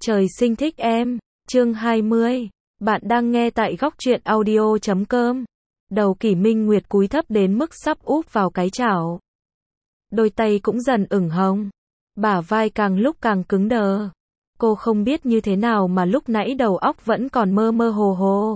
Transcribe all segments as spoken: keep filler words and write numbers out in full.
Trời sinh thích em, chương hai mươi. Bạn đang nghe tại góc truyện audio chấm com. Đầu Kỷ Minh Nguyệt cúi thấp đến mức sắp úp vào cái chảo. Đôi tay cũng dần ửng hồng. Bả vai càng lúc càng cứng đờ. Cô không biết như thế nào mà lúc nãy đầu óc vẫn còn mơ mơ hồ hồ.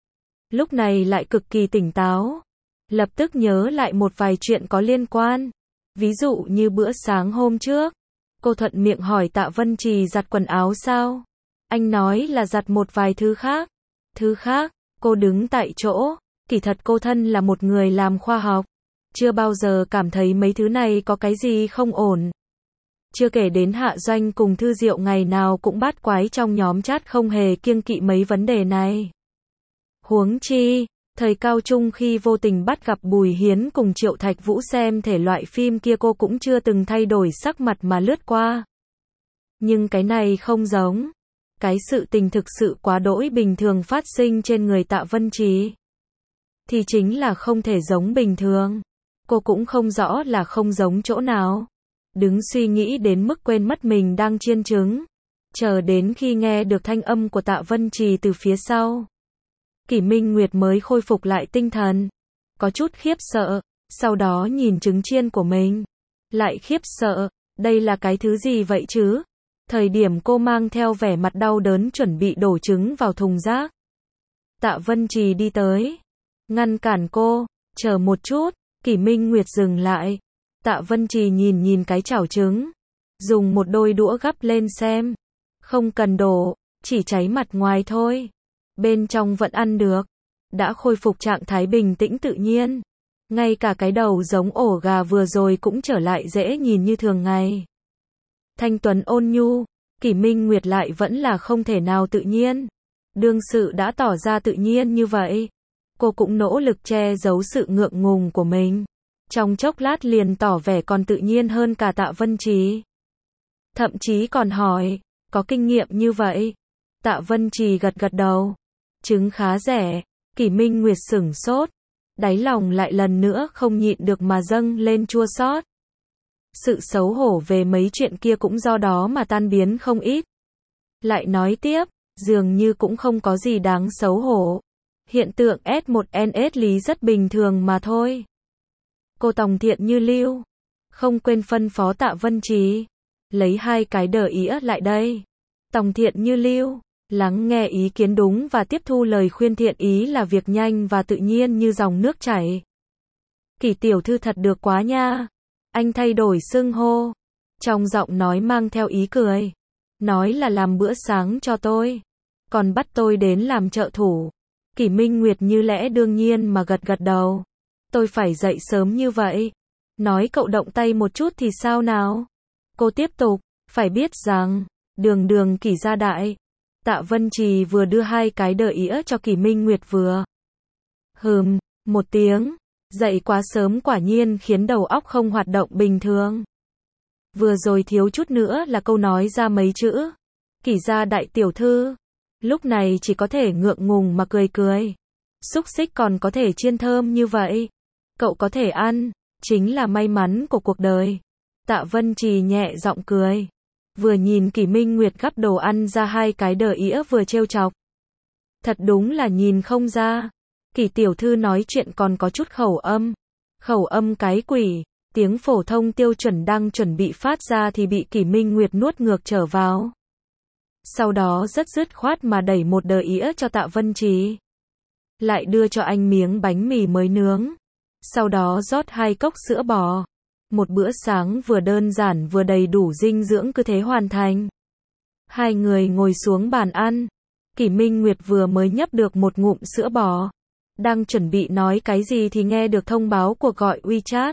Lúc này lại cực kỳ tỉnh táo. Lập tức nhớ lại một vài chuyện có liên quan. Ví dụ như bữa sáng hôm trước. Cô thuận miệng hỏi Tạ Vân Trì giặt quần áo sao? Anh nói là giặt một vài thứ khác. Thứ khác, cô đứng tại chỗ. Kỳ thật cô thân là một người làm khoa học. Chưa bao giờ cảm thấy mấy thứ này có cái gì không ổn. Chưa kể đến Hạ Doanh cùng Thư Diệu ngày nào cũng bát quái trong nhóm chat không hề kiêng kỵ mấy vấn đề này. Huống chi, thời cao trung khi vô tình bắt gặp Bùi Hiến cùng Triệu Thạch Vũ xem thể loại phim kia cô cũng chưa từng thay đổi sắc mặt mà lướt qua. Nhưng cái này không giống. Cái sự tình thực sự quá đỗi bình thường phát sinh trên người Tạ Vân Trì. Thì chính là không thể giống bình thường. Cô cũng không rõ là không giống chỗ nào. Đứng suy nghĩ đến mức quên mất mình đang chiên trứng. Chờ đến khi nghe được thanh âm của Tạ Vân Trì từ phía sau. Kỷ Minh Nguyệt mới khôi phục lại tinh thần. Có chút khiếp sợ. Sau đó nhìn trứng chiên của mình. Lại khiếp sợ. Đây là cái thứ gì vậy chứ? Thời điểm cô mang theo vẻ mặt đau đớn chuẩn bị đổ trứng vào thùng rác. Tạ Vân Trì đi tới. Ngăn cản cô. Chờ một chút. Kỷ Minh Nguyệt dừng lại. Tạ Vân Trì nhìn nhìn cái chảo trứng. Dùng một đôi đũa gắp lên xem. Không cần đổ. Chỉ cháy mặt ngoài thôi. Bên trong vẫn ăn được. Đã khôi phục trạng thái bình tĩnh tự nhiên. Ngay cả cái đầu giống ổ gà vừa rồi cũng trở lại dễ nhìn như thường ngày. Thanh tuấn ôn nhu. Kỷ Minh Nguyệt lại vẫn là không thể nào tự nhiên. Đương sự đã tỏ ra tự nhiên như vậy. Cô cũng nỗ lực che giấu sự ngượng ngùng của mình. Trong chốc lát liền tỏ vẻ còn tự nhiên hơn cả Tạ Vân Trì. Thậm chí còn hỏi, có kinh nghiệm như vậy? Tạ Vân Trì gật gật đầu. Trứng khá rẻ. Kỷ Minh Nguyệt sửng sốt. Đáy lòng lại lần nữa không nhịn được mà dâng lên chua xót. Sự xấu hổ về mấy chuyện kia cũng do đó mà tan biến không ít. Lại nói tiếp, dường như cũng không có gì đáng xấu hổ. Hiện tượng S một N S lý rất bình thường mà thôi. Cô tòng thiện như lưu. Không quên phân phó Tạ Vân Trì. Lấy hai cái đờ ĩa lại đây. Tòng thiện như lưu. Lắng nghe ý kiến đúng và tiếp thu lời khuyên thiện ý là việc nhanh và tự nhiên như dòng nước chảy. Kỷ tiểu thư thật được quá nha. Anh thay đổi xưng hô. Trong giọng nói mang theo ý cười. Nói là làm bữa sáng cho tôi. Còn bắt tôi đến làm trợ thủ. Kỷ Minh Nguyệt như lẽ đương nhiên mà gật gật đầu. Tôi phải dậy sớm như vậy. Nói cậu động tay một chút thì sao nào? Cô tiếp tục. Phải biết rằng, đường đường Kỷ gia đại. Tạ Vân Trì vừa đưa hai cái đờ ĩa cho Kỷ Minh Nguyệt vừa. Hừm, một tiếng. Dậy quá sớm quả nhiên khiến đầu óc không hoạt động bình thường. Vừa rồi thiếu chút nữa là câu nói ra mấy chữ. Kỷ gia đại tiểu thư. Lúc này chỉ có thể ngượng ngùng mà cười cười. Xúc xích còn có thể chiên thơm như vậy. Cậu có thể ăn. Chính là may mắn của cuộc đời. Tạ Vân Trì nhẹ giọng cười. Vừa nhìn Kỷ Minh Nguyệt gắp đồ ăn ra hai cái đờ ĩa vừa trêu chọc. Thật đúng là nhìn không ra. Kỷ tiểu thư nói chuyện còn có chút khẩu âm. Khẩu âm cái quỷ. Tiếng phổ thông tiêu chuẩn đang chuẩn bị phát ra thì bị Kỷ Minh Nguyệt nuốt ngược trở vào. Sau đó rất dứt khoát mà đẩy một đờ ĩa cho Tạ Vân Trì. Lại đưa cho anh miếng bánh mì mới nướng. Sau đó rót hai cốc sữa bò. Một bữa sáng vừa đơn giản vừa đầy đủ dinh dưỡng cứ thế hoàn thành. Hai người ngồi xuống bàn ăn. Kỷ Minh Nguyệt vừa mới nhấp được một ngụm sữa bò. Đang chuẩn bị nói cái gì thì nghe được thông báo cuộc gọi WeChat.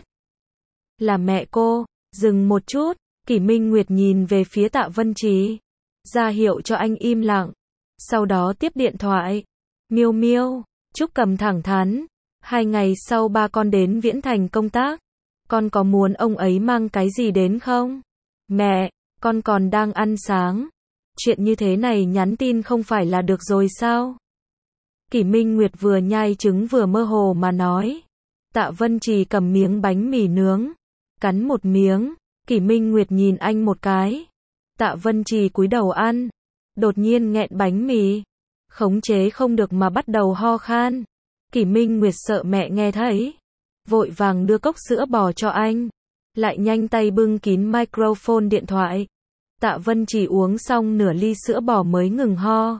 Là mẹ cô. Dừng một chút. Kỷ Minh Nguyệt nhìn về phía Tạ Vân Trì. Ra hiệu cho anh im lặng. Sau đó tiếp điện thoại. Miêu miêu. Trúc Cầm thẳng thắn. Hai ngày sau ba con đến Viễn Thành công tác. Con có muốn ông ấy mang cái gì đến không? Mẹ, con còn đang ăn sáng. Chuyện như thế này nhắn tin không phải là được rồi sao? Kỷ Minh Nguyệt vừa nhai trứng vừa mơ hồ mà nói. Tạ Vân Trì cầm miếng bánh mì nướng. Cắn một miếng. Kỷ Minh Nguyệt nhìn anh một cái. Tạ Vân Trì cúi đầu ăn. đột nhiên nghẹn bánh mì, khống chế không được mà bắt đầu ho khan. Kỷ Minh Nguyệt sợ mẹ nghe thấy, vội vàng đưa cốc sữa bò cho anh, lại nhanh tay bưng kín microphone điện thoại. Tạ Vân Trì uống xong nửa ly sữa bò mới ngừng ho.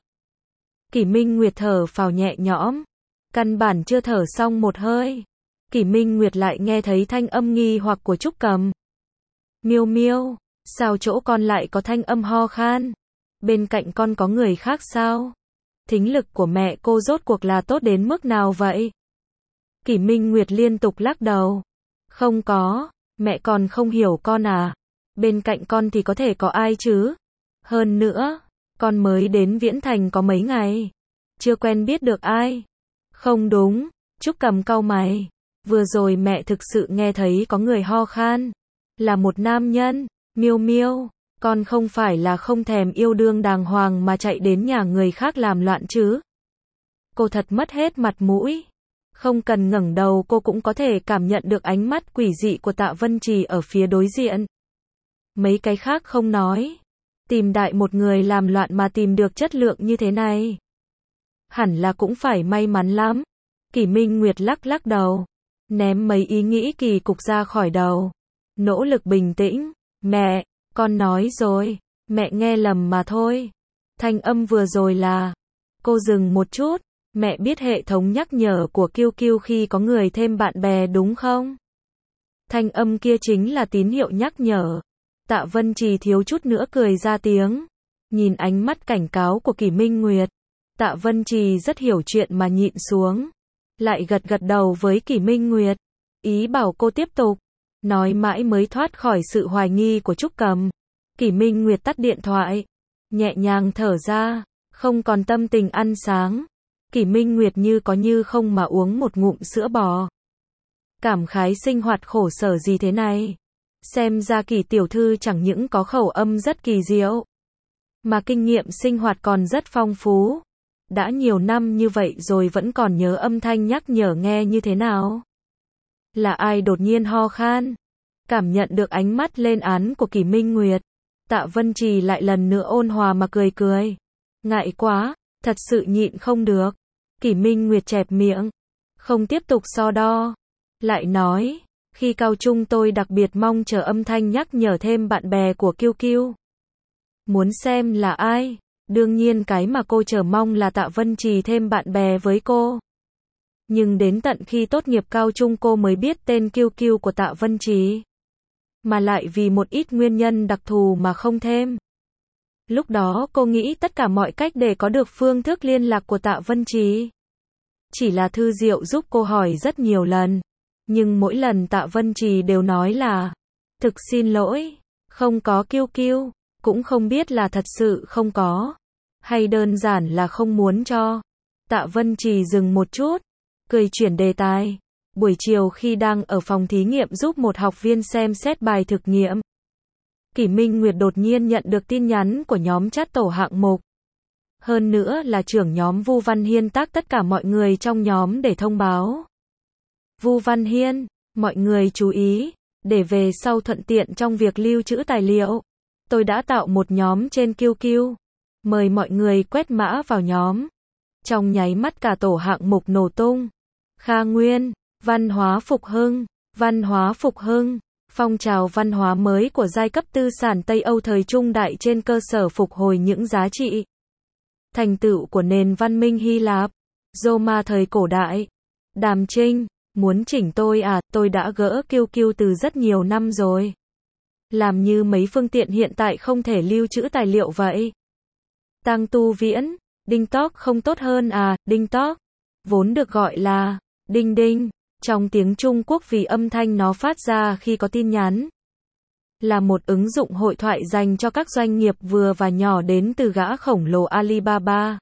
Kỷ Minh Nguyệt thở phào nhẹ nhõm, căn bản chưa thở xong một hơi, Kỷ Minh Nguyệt lại nghe thấy thanh âm nghi hoặc của Trúc Cầm. Miêu Miêu, sao chỗ con lại có thanh âm ho khan? Bên cạnh con có người khác sao? Thính lực của mẹ cô rốt cuộc là tốt đến mức nào vậy? Kỷ Minh Nguyệt liên tục lắc đầu. Không có, mẹ còn không hiểu con à? Bên cạnh con thì có thể có ai chứ? Hơn nữa, con mới đến Viễn Thành có mấy ngày, chưa quen biết được ai. Không đúng, Trúc Cầm cau mày. Vừa rồi mẹ thực sự nghe thấy có người ho khan, là một nam nhân. Miêu Miêu, con không phải là không thèm yêu đương đàng hoàng mà chạy đến nhà người khác làm loạn chứ? Cô thật mất hết mặt mũi. Không cần ngẩng đầu cô cũng có thể cảm nhận được ánh mắt quỷ dị của Tạ Vân Trì ở phía đối diện. Mấy cái khác không nói, tìm đại một người làm loạn mà tìm được chất lượng như thế này, hẳn là cũng phải may mắn lắm. Kỷ Minh Nguyệt lắc lắc đầu, ném mấy ý nghĩ kỳ cục ra khỏi đầu, nỗ lực bình tĩnh. Mẹ, con nói rồi, mẹ nghe lầm mà thôi. Thanh âm vừa rồi là... Cô dừng một chút, mẹ biết hệ thống nhắc nhở của Q Q khi có người thêm bạn bè đúng không? Thanh âm kia chính là tín hiệu nhắc nhở. Tạ Vân Trì thiếu chút nữa cười ra tiếng, nhìn ánh mắt cảnh cáo của Kỷ Minh Nguyệt. Tạ Vân Trì rất hiểu chuyện mà nhịn xuống, lại gật gật đầu với Kỷ Minh Nguyệt, ý bảo cô tiếp tục. Nói mãi mới thoát khỏi sự hoài nghi của Trúc Cầm. Kỷ Minh Nguyệt tắt điện thoại, nhẹ nhàng thở ra, không còn tâm tình ăn sáng. Kỷ Minh Nguyệt như có như không mà uống một ngụm sữa bò. Cảm khái sinh hoạt khổ sở gì thế này. Xem ra Kỷ tiểu thư chẳng những có khẩu âm rất kỳ diệu, mà kinh nghiệm sinh hoạt còn rất phong phú. Đã nhiều năm như vậy rồi vẫn còn nhớ âm thanh nhắc nhở nghe như thế nào. Là ai đột nhiên ho khan? Cảm nhận được ánh mắt lên án của Kỷ Minh Nguyệt, Tạ Vân Trì lại lần nữa ôn hòa mà cười cười. Ngại quá, thật sự nhịn không được. Kỷ Minh Nguyệt chẹp miệng, không tiếp tục so đo. Lại nói, khi cao trung tôi đặc biệt mong chờ âm thanh nhắc nhở thêm bạn bè của Q Q. Muốn xem là ai? Đương nhiên cái mà cô chờ mong là Tạ Vân Trì thêm bạn bè với cô. Nhưng đến tận khi tốt nghiệp cao trung cô mới biết tên Q Q của Tạ Vân Trì. Mà lại vì một ít nguyên nhân đặc thù mà không thêm. Lúc đó cô nghĩ tất cả mọi cách để có được phương thức liên lạc của Tạ Vân Trì. Chỉ là Thư Diệu giúp cô hỏi rất nhiều lần. Nhưng mỗi lần Tạ Vân Trì đều nói là thực xin lỗi, không có Q Q. Cũng không biết là thật sự không có, hay đơn giản là không muốn cho. Tạ Vân Trì dừng một chút, cười chuyển đề tài. Buổi chiều khi đang ở phòng thí nghiệm giúp một học viên xem xét bài thực nghiệm, Kỷ Minh Nguyệt đột nhiên nhận được tin nhắn của nhóm chat tổ hạng mục. Hơn nữa là trưởng nhóm Vu Văn Hiên tag tất cả mọi người trong nhóm để thông báo. Vu Văn Hiên, mọi người chú ý, để về sau thuận tiện trong việc lưu trữ tài liệu. Tôi đã tạo một nhóm trên Q Q. Mời mọi người quét mã vào nhóm. Trong nháy mắt cả tổ hạng mục nổ tung. Kha Nguyên, văn hóa phục hưng, văn hóa phục hưng, phong trào văn hóa mới của giai cấp tư sản Tây Âu thời trung đại trên cơ sở phục hồi những giá trị, thành tựu của nền văn minh Hy Lạp, Roma thời cổ đại. Đàm Trinh, muốn chỉnh tôi à, tôi đã gỡ Q Q từ rất nhiều năm rồi. Làm như mấy phương tiện hiện tại không thể lưu trữ tài liệu vậy. Tăng Tu Viễn, Đinh Tok không tốt hơn à, Đinh Tok, vốn được gọi là Đinh Đinh, trong tiếng Trung Quốc vì âm thanh nó phát ra khi có tin nhắn. Là một ứng dụng hội thoại dành cho các doanh nghiệp vừa và nhỏ đến từ gã khổng lồ Alibaba.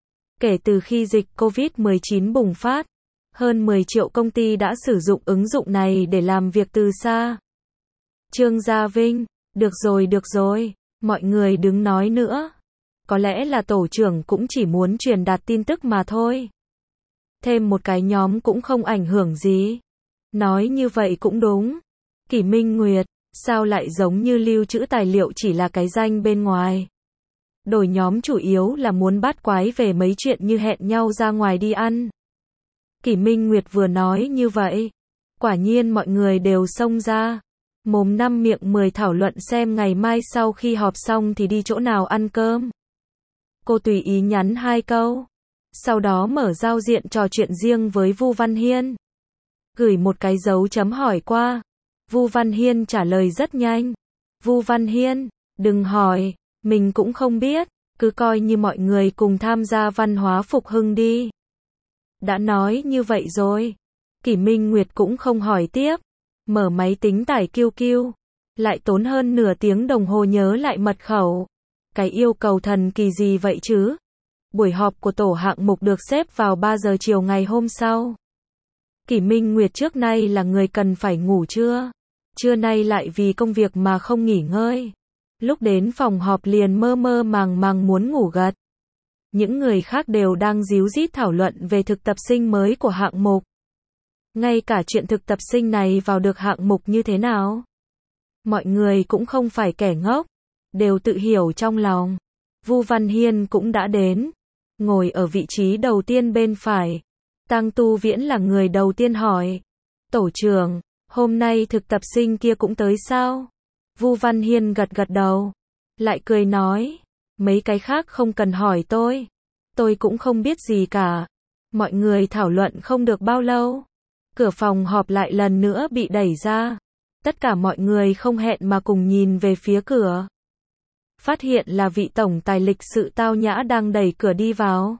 Kể từ khi dịch Covid mười chín bùng phát, hơn mười triệu công ty đã sử dụng ứng dụng này để làm việc từ xa. Trương Gia Vinh, được rồi được rồi, mọi người đừng nói nữa. Có lẽ là tổ trưởng cũng chỉ muốn truyền đạt tin tức mà thôi. Thêm một cái nhóm cũng không ảnh hưởng gì. Nói như vậy cũng đúng. Kỷ Minh Nguyệt, sao lại giống như lưu trữ tài liệu chỉ là cái danh bên ngoài. Đổi nhóm chủ yếu là muốn bắt quái về mấy chuyện như hẹn nhau ra ngoài đi ăn. Kỷ Minh Nguyệt vừa nói như vậy, quả nhiên mọi người đều xông ra, mồm năm miệng mười thảo luận xem ngày mai sau khi họp xong thì đi chỗ nào ăn cơm. Cô tùy ý nhắn hai câu, sau đó mở giao diện trò chuyện riêng với Vu Văn Hiên. Gửi một cái dấu chấm hỏi qua. Vu Văn Hiên trả lời rất nhanh. Vu Văn Hiên, đừng hỏi, mình cũng không biết, cứ coi như mọi người cùng tham gia văn hóa phục hưng đi. Đã nói như vậy rồi. Kỷ Minh Nguyệt cũng không hỏi tiếp. Mở máy tính tải Q Q. Lại tốn hơn nửa tiếng đồng hồ nhớ lại mật khẩu. Cái yêu cầu thần kỳ gì vậy chứ? Buổi họp của tổ hạng mục được xếp vào ba giờ chiều ngày hôm sau. Kỷ Minh Nguyệt trước nay là người cần phải ngủ trưa. Trưa nay lại vì công việc mà không nghỉ ngơi. Lúc đến phòng họp liền mơ mơ màng màng muốn ngủ gật. Những người khác đều đang díu dít thảo luận về thực tập sinh mới của hạng mục. Ngay cả chuyện thực tập sinh này vào được hạng mục như thế nào. Mọi người cũng không phải kẻ ngốc, đều tự hiểu trong lòng. Vu Văn Hiên cũng đã đến, ngồi ở vị trí đầu tiên bên phải. Tang Tu Viễn là người đầu tiên hỏi. Tổ trưởng, hôm nay thực tập sinh kia cũng tới sao? Vu Văn Hiên gật gật đầu, lại cười nói, mấy cái khác không cần hỏi tôi. Tôi cũng không biết gì cả. Mọi người thảo luận không được bao lâu. Cửa phòng họp lại lần nữa bị đẩy ra. Tất cả mọi người không hẹn mà cùng nhìn về phía cửa. Phát hiện là vị tổng tài lịch sự tao nhã đang đẩy cửa đi vào.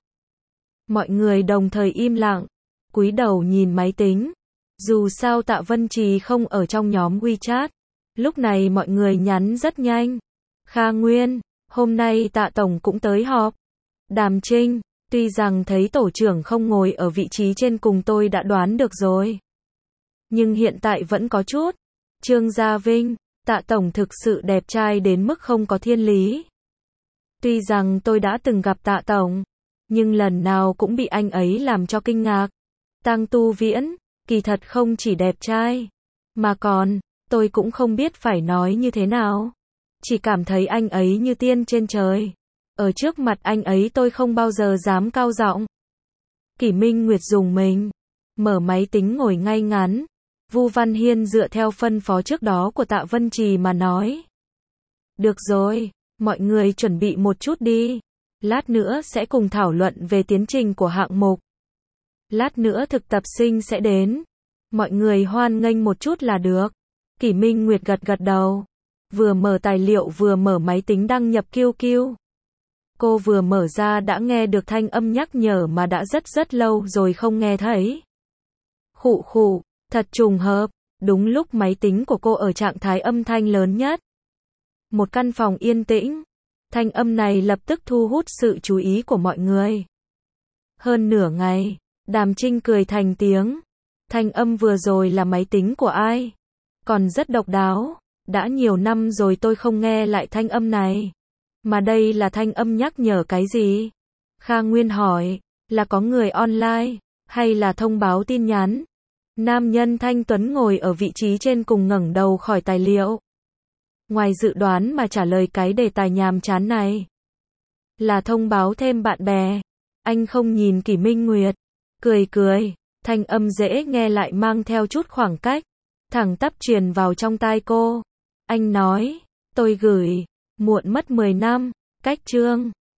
Mọi người đồng thời im lặng, cúi đầu nhìn máy tính. Dù sao Tạ Vân Trì không ở trong nhóm WeChat. Lúc này mọi người nhắn rất nhanh. Kha Nguyên, hôm nay Tạ Tổng cũng tới họp. Đàm Trinh, tuy rằng thấy tổ trưởng không ngồi ở vị trí trên cùng tôi đã đoán được rồi. Nhưng hiện tại vẫn có chút. Trương Gia Vinh, Tạ Tổng thực sự đẹp trai đến mức không có thiên lý. Tuy rằng tôi đã từng gặp Tạ Tổng, nhưng lần nào cũng bị anh ấy làm cho kinh ngạc. Tang Tu Viễn, kỳ thật không chỉ đẹp trai, mà còn, tôi cũng không biết phải nói như thế nào. Chỉ cảm thấy anh ấy như tiên trên trời. Ở trước mặt anh ấy tôi không bao giờ dám cao giọng. Kỷ Minh Nguyệt dùng mình, mở máy tính ngồi ngay ngắn. Vu Văn Hiên dựa theo phân phó trước đó của Tạ Vân Trì mà nói. Được rồi, mọi người chuẩn bị một chút đi. Lát nữa sẽ cùng thảo luận về tiến trình của hạng mục. Lát nữa thực tập sinh sẽ đến. Mọi người hoan nghênh một chút là được. Kỷ Minh Nguyệt gật gật đầu. Vừa mở tài liệu vừa mở máy tính đăng nhập Q Q. Cô vừa mở ra đã nghe được thanh âm nhắc nhở mà đã rất rất lâu rồi không nghe thấy. Khụ khụ, thật trùng hợp, đúng lúc máy tính của cô ở trạng thái âm thanh lớn nhất. Một căn phòng yên tĩnh, thanh âm này lập tức thu hút sự chú ý của mọi người. Hơn nửa ngày, Đàm Trinh cười thành tiếng. Thanh âm vừa rồi là máy tính của ai? Còn rất độc đáo, đã nhiều năm rồi tôi không nghe lại thanh âm này. Mà đây là thanh âm nhắc nhở cái gì? Kha Nguyên hỏi, là có người online, hay là thông báo tin nhắn? Nam nhân thanh tuấn ngồi ở vị trí trên cùng ngẩng đầu khỏi tài liệu. Ngoài dự đoán mà trả lời cái đề tài nhàm chán này. Là thông báo thêm bạn bè. Anh không nhìn Kỷ Minh Nguyệt. Cười cười, thanh âm dễ nghe lại mang theo chút khoảng cách. Thẳng tắp truyền vào trong tai cô. Anh nói, tôi gửi, muộn mất mười năm, cách chương.